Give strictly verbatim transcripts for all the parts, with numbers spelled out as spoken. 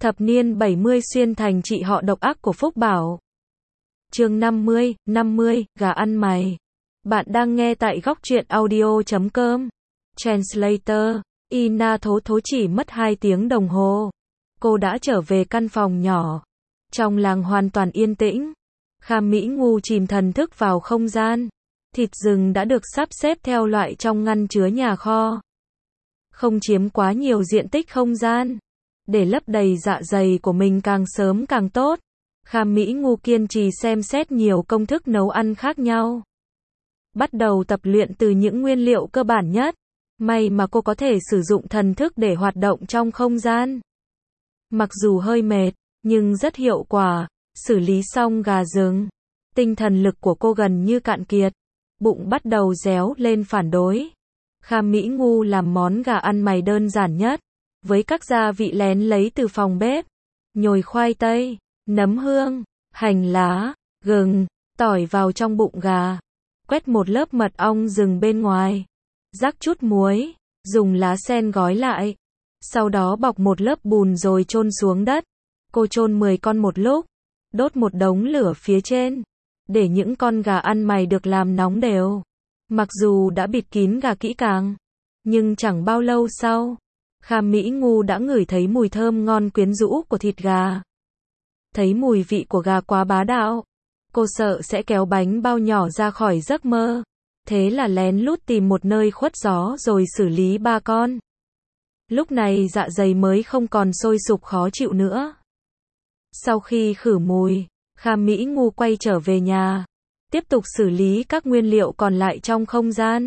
Thập niên bảy mươi xuyên thành chị họ độc ác của Phúc Bảo. Chương năm mươi, năm mươi, gà ăn mày. Bạn đang nghe tại góc truyện audio chấm com. Translator, Ina thố thố chỉ mất hai tiếng đồng hồ. Cô đã trở về căn phòng nhỏ. Trong làng hoàn toàn yên tĩnh. Kham Mỹ Ngu chìm thần thức vào không gian. Thịt rừng đã được sắp xếp theo loại trong ngăn chứa nhà kho. Không chiếm quá nhiều diện tích không gian. Để lấp đầy dạ dày của mình càng sớm càng tốt. Kham Mỹ Ngu kiên trì xem xét nhiều công thức nấu ăn khác nhau. Bắt đầu tập luyện từ những nguyên liệu cơ bản nhất. May mà cô có thể sử dụng thần thức để hoạt động trong không gian. Mặc dù hơi mệt, nhưng rất hiệu quả. Xử lý xong gà rừng. Tinh thần lực của cô gần như cạn kiệt. Bụng bắt đầu réo lên phản đối. Kham Mỹ Ngu làm món gà ăn mày đơn giản nhất. Với các gia vị lén lấy từ phòng bếp. Nhồi khoai tây, nấm hương, hành lá, gừng, tỏi vào trong bụng gà. Quét một lớp mật ong rừng bên ngoài. Rắc chút muối, dùng lá sen gói lại. Sau đó bọc một lớp bùn rồi chôn xuống đất. Cô chôn mười con một lúc. Đốt một đống lửa phía trên. Để những con gà ăn mày được làm nóng đều. Mặc dù đã bịt kín gà kỹ càng. Nhưng chẳng bao lâu sau. Kham Mỹ Ngu đã ngửi thấy mùi thơm ngon quyến rũ của thịt gà. Thấy mùi vị của gà quá bá đạo. Cô sợ sẽ kéo bánh bao nhỏ ra khỏi giấc mơ. Thế là lén lút tìm một nơi khuất gió rồi xử lý ba con. Lúc này dạ dày mới không còn sôi sục khó chịu nữa. Sau khi khử mùi, Kham Mỹ Ngu quay trở về nhà. Tiếp tục xử lý các nguyên liệu còn lại trong không gian.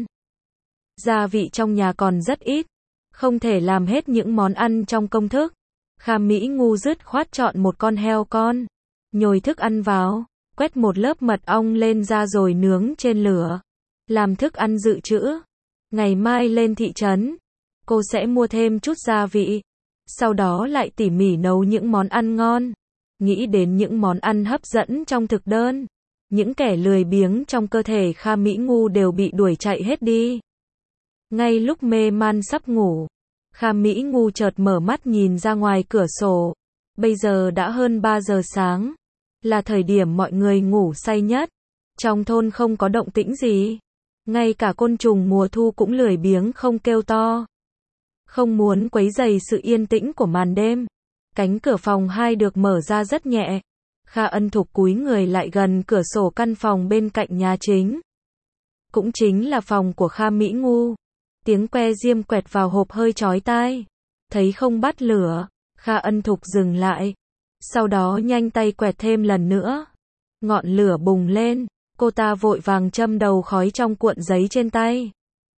Gia vị trong nhà còn rất ít. Không thể làm hết những món ăn trong công thức. Kham Mỹ Ngu dứt khoát chọn một con heo con. Nhồi thức ăn vào. Quét một lớp mật ong lên ra rồi nướng trên lửa. Làm thức ăn dự trữ. Ngày mai lên thị trấn. Cô sẽ mua thêm chút gia vị. Sau đó lại tỉ mỉ nấu những món ăn ngon. Nghĩ đến những món ăn hấp dẫn trong thực đơn. Những kẻ lười biếng trong cơ thể Kham Mỹ Ngu đều bị đuổi chạy hết đi. Ngay lúc mê man sắp ngủ, Kham Mỹ Ngu chợt mở mắt nhìn ra ngoài cửa sổ. Bây giờ đã hơn ba giờ sáng. Là thời điểm mọi người ngủ say nhất. Trong thôn không có động tĩnh gì. Ngay cả côn trùng mùa thu cũng lười biếng không kêu to. Không muốn quấy rầy sự yên tĩnh của màn đêm. Cánh cửa phòng hai được mở ra rất nhẹ. Kha Ân Thục cúi người lại gần cửa sổ căn phòng bên cạnh nhà chính. Cũng chính là phòng của Kham Mỹ Ngu. Tiếng que diêm quẹt vào hộp hơi chói tai. Thấy không bắt lửa, Kha Ân Thục dừng lại. Sau đó nhanh tay quẹt thêm lần nữa. Ngọn lửa bùng lên, cô ta vội vàng châm đầu khói trong cuộn giấy trên tay.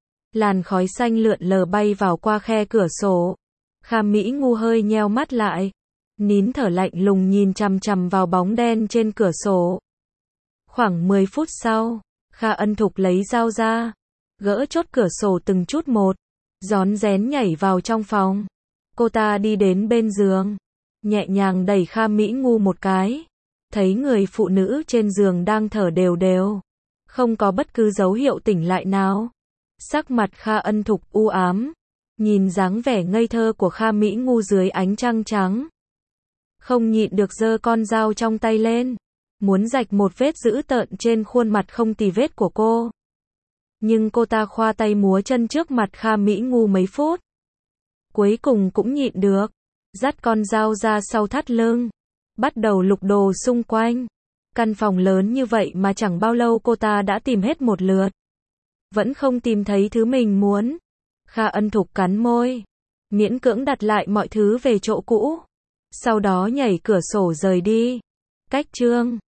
Làn khói xanh lượn lờ bay vào qua khe cửa sổ. Kham Mỹ Ngu hơi nheo mắt lại. Nín thở lạnh lùng nhìn chằm chằm vào bóng đen trên cửa sổ. Khoảng mười phút sau, Kha Ân Thục lấy dao ra. Gỡ chốt cửa sổ từng chút một. Rón rén nhảy vào trong phòng. Cô ta đi đến bên giường. Nhẹ nhàng đẩy Kham Mỹ Ngu một cái. Thấy người phụ nữ trên giường đang thở đều đều. Không có bất cứ dấu hiệu tỉnh lại nào. Sắc mặt Kha Ân Thục u ám. Nhìn dáng vẻ ngây thơ của Kham Mỹ Ngu dưới ánh trăng trắng. Không nhịn được giơ con dao trong tay lên. Muốn rạch một vết dữ tợn trên khuôn mặt không tì vết của cô. Nhưng cô ta khoa tay múa chân trước mặt Kham Mỹ Ngu mấy phút. Cuối cùng cũng nhịn được. Dắt con dao ra sau thắt lưng. Bắt đầu lục đồ xung quanh. Căn phòng lớn như vậy mà chẳng bao lâu cô ta đã tìm hết một lượt. Vẫn không tìm thấy thứ mình muốn. Kha Ân Thục cắn môi. Miễn cưỡng đặt lại mọi thứ về chỗ cũ. Sau đó nhảy cửa sổ rời đi. Cách chương